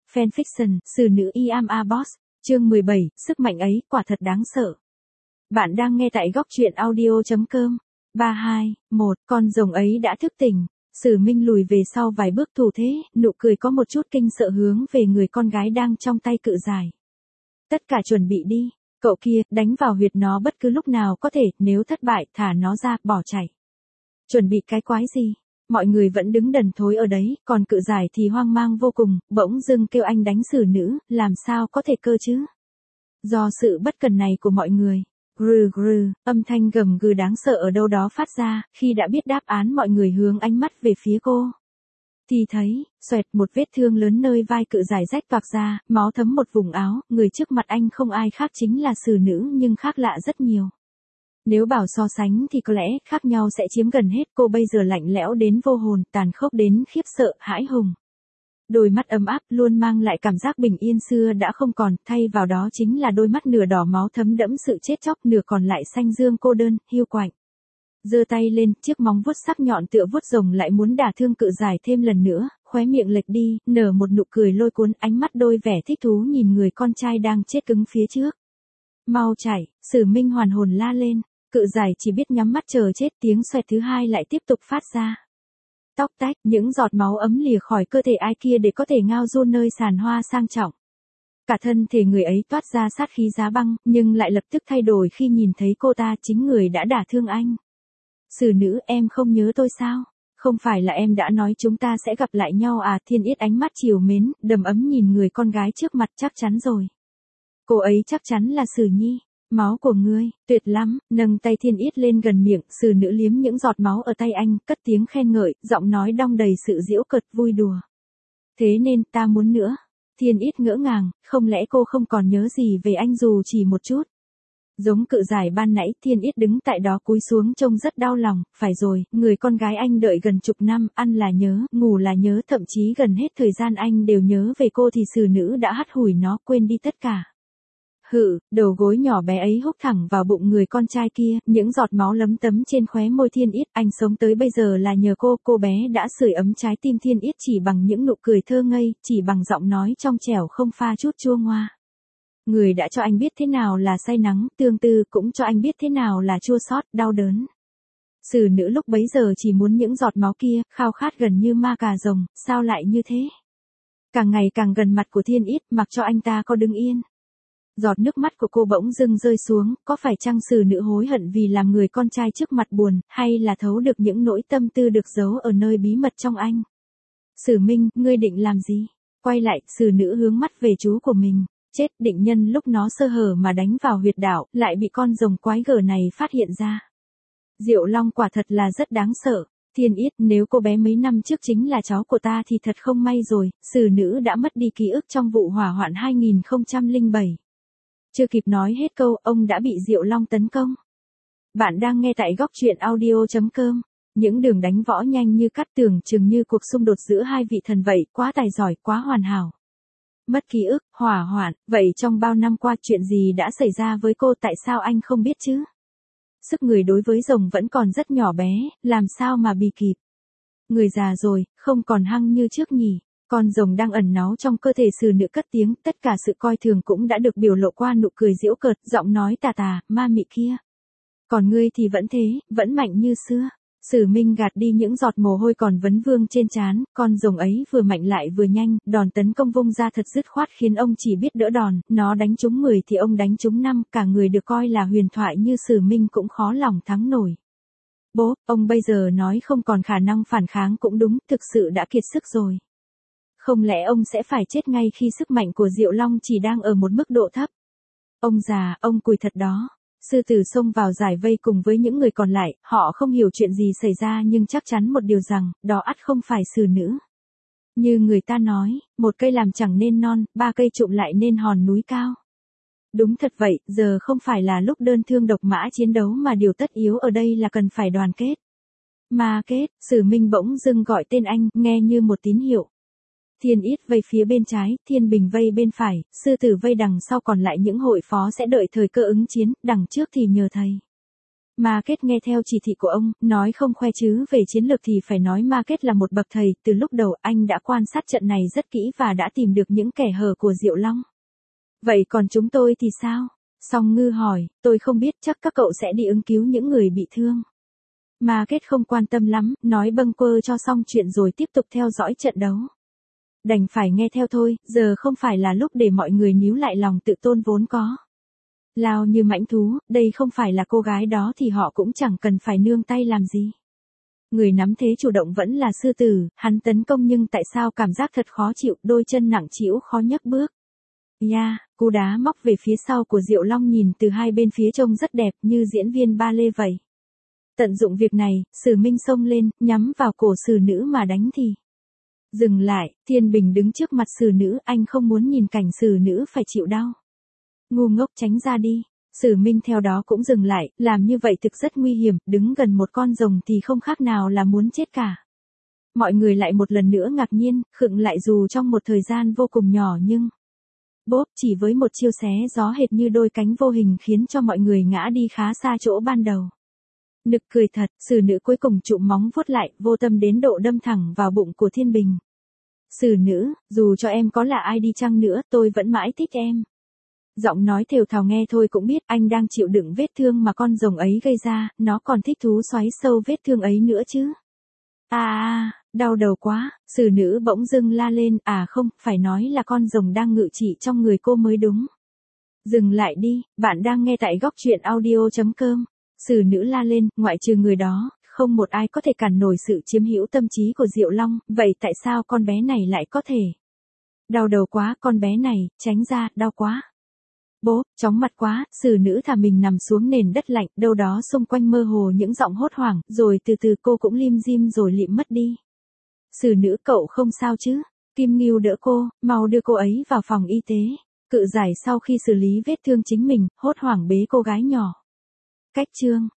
Fanfiction, Sử nữ Yama Boss, chương 17, sức mạnh ấy, quả thật đáng sợ. Bạn đang nghe tại góc truyện audio.com. 3, 2, 1, con rồng ấy đã thức tỉnh. Sử Minh lùi về sau vài bước thủ thế, nụ cười có một chút kinh sợ hướng về người con gái đang trong tay cự giải. Tất cả chuẩn bị đi, cậu kia, đánh vào huyệt nó bất cứ lúc nào có thể, nếu thất bại, thả nó ra, bỏ chạy. Chuẩn bị cái quái gì? Mọi người vẫn đứng đần thối ở đấy, còn cự giải thì hoang mang vô cùng, bỗng dưng kêu anh đánh Sử nữ, làm sao có thể cơ chứ? Do sự bất cần này của mọi người, grừ grừ, âm thanh gầm gừ đáng sợ ở đâu đó phát ra, khi đã biết đáp án mọi người hướng ánh mắt về phía cô. Thì thấy, xoẹt một vết thương lớn nơi vai cự giải rách toạc ra, máu thấm một vùng áo, người trước mặt anh không ai khác chính là Sử nữ nhưng khác lạ rất nhiều. Nếu bảo so sánh thì có lẽ khác nhau sẽ chiếm gần hết, cô bây giờ lạnh lẽo đến vô hồn, tàn khốc đến khiếp sợ, hãi hùng. Đôi mắt ấm áp luôn mang lại cảm giác bình yên xưa đã không còn, thay vào đó chính là đôi mắt nửa đỏ máu thấm đẫm sự chết chóc, nửa còn lại xanh dương cô đơn, hiu quạnh. Giơ tay lên, chiếc móng vuốt sắc nhọn tựa vuốt rồng lại muốn đả thương cự giải thêm lần nữa, khóe miệng lệch đi, nở một nụ cười lôi cuốn, ánh mắt đôi vẻ thích thú nhìn người con trai đang chết cứng phía trước. Mau chạy, Sử Minh hoàn hồn la lên. Cự giải chỉ biết nhắm mắt chờ chết, tiếng xoẹt thứ hai lại tiếp tục phát ra. Tóc tách, những giọt máu ấm lìa khỏi cơ thể ai kia để có thể ngao du nơi sàn hoa sang trọng. Cả thân thể người ấy toát ra sát khí giá băng, nhưng lại lập tức thay đổi khi nhìn thấy cô ta chính người đã đả thương anh. Sử nữ, em không nhớ tôi sao? Không phải là em đã nói chúng ta sẽ gặp lại nhau à? Thiên Yết ánh mắt trìu mến, đầm ấm nhìn người con gái trước mặt, chắc chắn rồi. Cô ấy chắc chắn là Sử Nhi. Máu của ngươi, tuyệt lắm, nâng tay Thiên Yết lên gần miệng, Sử nữ liếm những giọt máu ở tay anh, cất tiếng khen ngợi, giọng nói đong đầy sự giễu cợt vui đùa. Thế nên, ta muốn nữa. Thiên Yết ngỡ ngàng, không lẽ cô không còn nhớ gì về anh dù chỉ một chút. Giống cự giải ban nãy, Thiên Yết đứng tại đó cúi xuống trông rất đau lòng, phải rồi, người con gái anh đợi gần chục năm, ăn là nhớ, ngủ là nhớ, thậm chí gần hết thời gian anh đều nhớ về cô thì Sử nữ đã hắt hủi nó, quên đi tất cả. Hự, đầu gối nhỏ bé ấy húc thẳng vào bụng người con trai kia, những giọt máu lấm tấm trên khóe môi Thiên Yết, anh sống tới bây giờ là nhờ cô bé đã sưởi ấm trái tim Thiên Yết chỉ bằng những nụ cười thơ ngây, chỉ bằng giọng nói trong trẻo không pha chút chua ngoa. Người đã cho anh biết thế nào là say nắng, tương tư, cũng cho anh biết thế nào là chua xót, đau đớn. Sử nữ lúc bấy giờ chỉ muốn những giọt máu kia, khao khát gần như ma cà rồng, sao lại như thế? Càng ngày càng gần mặt của Thiên Yết, mặc cho anh ta có đứng yên. Giọt nước mắt của cô bỗng dưng rơi xuống, có phải chăng Sử nữ hối hận vì làm người con trai trước mặt buồn, hay là thấu được những nỗi tâm tư được giấu ở nơi bí mật trong anh? Sử Minh, ngươi định làm gì? Quay lại, Sử nữ hướng mắt về chú của mình. Chết, định nhân lúc nó sơ hở mà đánh vào huyệt đạo, lại bị con rồng quái gở này phát hiện ra. Diệu Long quả thật là rất đáng sợ. Thiên Yết, nếu cô bé mấy năm trước chính là cháu của ta thì thật không may rồi, Sử nữ đã mất đi ký ức trong vụ hỏa hoạn 2007. Chưa kịp nói hết câu, ông đã bị Diệu Long tấn công. Bạn đang nghe tại góc truyện audio.com. Những đường đánh võ nhanh như cắt tưởng chừng như cuộc xung đột giữa hai vị thần vậy, quá tài giỏi, quá hoàn hảo. Mất ký ức, hỏa hoạn, vậy trong bao năm qua chuyện gì đã xảy ra với cô, tại sao anh không biết chứ? Sức người đối với rồng vẫn còn rất nhỏ bé, làm sao mà bì kịp? Người già rồi, không còn hăng như trước nhỉ? Con rồng đang ẩn náu trong cơ thể Sử nữ cất tiếng, tất cả sự coi thường cũng đã được biểu lộ qua nụ cười giễu cợt, giọng nói tà tà, ma mị kia. Còn ngươi thì vẫn thế, vẫn mạnh như xưa. Sử Minh gạt đi những giọt mồ hôi còn vấn vương trên trán, con rồng ấy vừa mạnh lại vừa nhanh, đòn tấn công vung ra thật dứt khoát khiến ông chỉ biết đỡ đòn, nó đánh trúng 10 thì ông đánh trúng 5, cả người được coi là huyền thoại như Sử Minh cũng khó lòng thắng nổi. Bố, ông bây giờ nói không còn khả năng phản kháng cũng đúng, thực sự đã kiệt sức rồi. Không lẽ ông sẽ phải chết ngay khi sức mạnh của Diệu Long chỉ đang ở một mức độ thấp? Ông già, ông cùi thật đó. Sư tử xông vào giải vây cùng với những người còn lại, họ không hiểu chuyện gì xảy ra nhưng chắc chắn một điều rằng, đó ắt không phải Sử nữ. Như người ta nói, một cây làm chẳng nên non, 3 cây trụm lại nên hòn núi cao. Đúng thật vậy, giờ không phải là lúc đơn thương độc mã chiến đấu mà điều tất yếu ở đây là cần phải đoàn kết. Mà kết, Sử Minh bỗng dưng gọi tên anh, nghe như một tín hiệu. Thiên Yết vây phía bên trái, Thiên Bình vây bên phải, sư tử vây đằng sau, còn lại những hội phó sẽ đợi thời cơ ứng chiến, đằng trước thì nhờ thầy. Market nghe theo chỉ thị của ông, nói không khoe chứ về chiến lược thì phải nói Market là một bậc thầy, từ lúc đầu anh đã quan sát trận này rất kỹ và đã tìm được những kẻ hở của Diệu Long. Vậy còn chúng tôi thì sao? Song Ngư hỏi, tôi không biết, chắc các cậu sẽ đi ứng cứu những người bị thương. Market không quan tâm lắm, nói bâng quơ cho xong chuyện rồi tiếp tục theo dõi trận đấu. Đành phải nghe theo thôi, giờ không phải là lúc để mọi người níu lại lòng tự tôn vốn có. Lao như mãnh thú, đây không phải là cô gái đó thì họ cũng chẳng cần phải nương tay làm gì. Người nắm thế chủ động vẫn là sư tử, hắn tấn công nhưng tại sao cảm giác thật khó chịu, đôi chân nặng trĩu khó nhấc bước. Cú đá móc về phía sau của Diệu Long nhìn từ hai bên phía trông rất đẹp như diễn viên ba lê vậy. Tận dụng việc này, Sử Minh xông lên, nhắm vào cổ Sử nữ mà đánh thì. Dừng lại, Thiên Bình đứng trước mặt Sử nữ, anh không muốn nhìn cảnh Sử nữ phải chịu đau. Ngu ngốc tránh ra đi. Sử Minh theo đó cũng dừng lại, làm như vậy thực rất nguy hiểm, đứng gần một con rồng thì không khác nào là muốn chết cả. Mọi người lại một lần nữa ngạc nhiên, khựng lại dù trong một thời gian vô cùng nhỏ nhưng... Bốp, chỉ với một chiêu xé gió hệt như đôi cánh vô hình khiến cho mọi người ngã đi khá xa chỗ ban đầu. Nực cười thật, Sử nữ cuối cùng chụm móng vuốt lại, vô tâm đến độ đâm thẳng vào bụng của Thiên Bình. Sử nữ, dù cho em có là ai đi chăng nữa, tôi vẫn mãi thích em. Giọng nói thều thào nghe thôi cũng biết anh đang chịu đựng vết thương mà con rồng ấy gây ra, nó còn thích thú xoáy sâu vết thương ấy nữa chứ. Đau đầu quá, Sử nữ bỗng dưng la lên, không, phải nói là con rồng đang ngự trị trong người cô mới đúng. Dừng lại đi, bạn đang nghe tại góc truyện audio.com. Sử nữ la lên, ngoại trừ người đó, không một ai có thể cản nổi sự chiếm hữu tâm trí của Diệu Long, vậy tại sao con bé này lại có thể? Đau đầu quá, con bé này, tránh ra, đau quá. Bố, chóng mặt quá, Sử nữ thả mình nằm xuống nền đất lạnh, đâu đó xung quanh mơ hồ những giọng hốt hoảng, rồi từ từ cô cũng lim dim rồi lịm mất đi. Sử nữ, cậu không sao chứ? Kim Ngưu đỡ cô, mau đưa cô ấy vào phòng y tế. Cự giải sau khi xử lý vết thương chính mình, hốt hoảng bế cô gái nhỏ. Cách chương